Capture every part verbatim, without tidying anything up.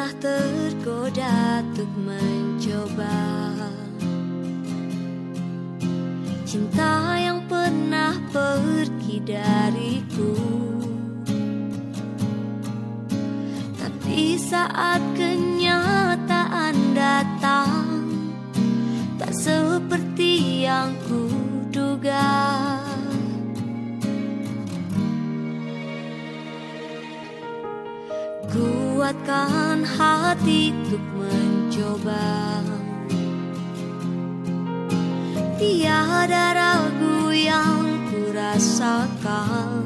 pernah tergoda untuk mencoba cinta yang pernah pergi dariku. Tapi saat kenyataan datang, tak seperti yang kuduga. Kuatkan hati untuk mencoba, tiada ragu yang kurasakan.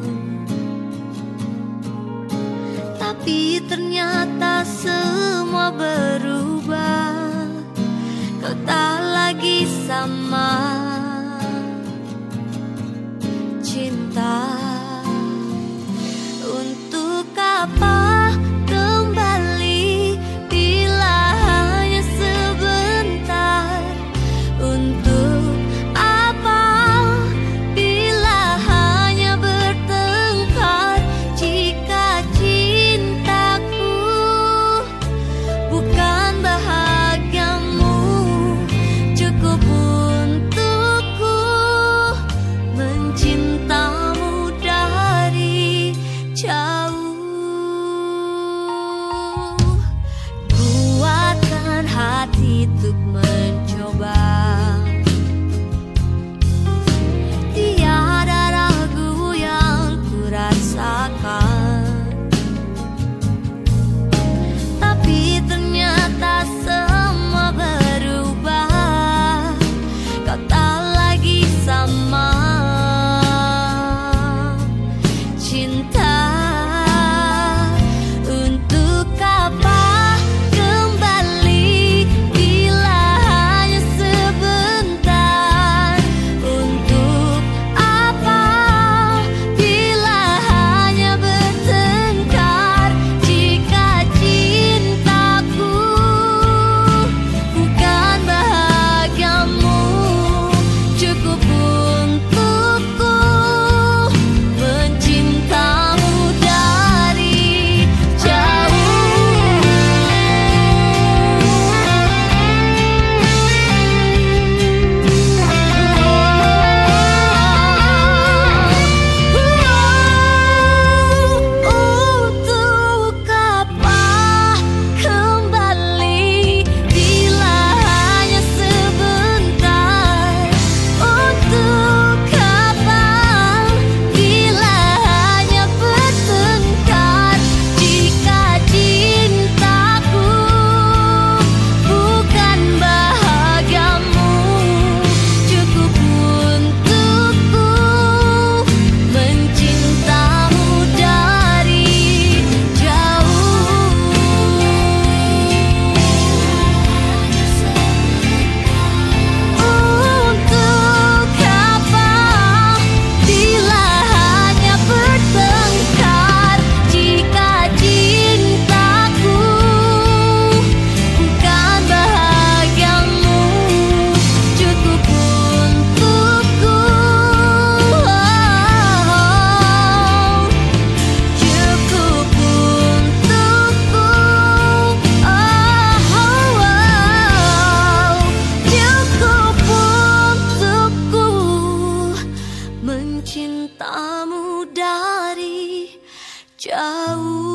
Tapi ternyata semua berubah, kau tak lagi sama. Cinta untuk apa kembali bila hanya sebentar? Untuk apa bila hanya bertengkar? Jika cintaku bukan bahagiamu, cukup untukku mencintamu dari jauh. Kuatkan hati untuk mencoba, tiada ragu yang kurasakan. Tapi ternyata semua berubah, kau tak lagi sama. Cinta untuk apa kembali bila hanya sebentar? Untuk apa bila hanya bertengkar? Jika cintaku bukan bahagiamu, cukup untukku mencintamu dari jauh. Untuk apa kembali bila hanya sebentar? Untuk apa bila hanya bertengkar? Jika cintaku bukan bahagiamu, cukup untukku mencintamu dari jauh. Untuk apa bila hanya bertengkar? Jika cintaku bukan bahagiamu, cukup untukku, cukup untukku, cukup untukku mencintamu dari jauh.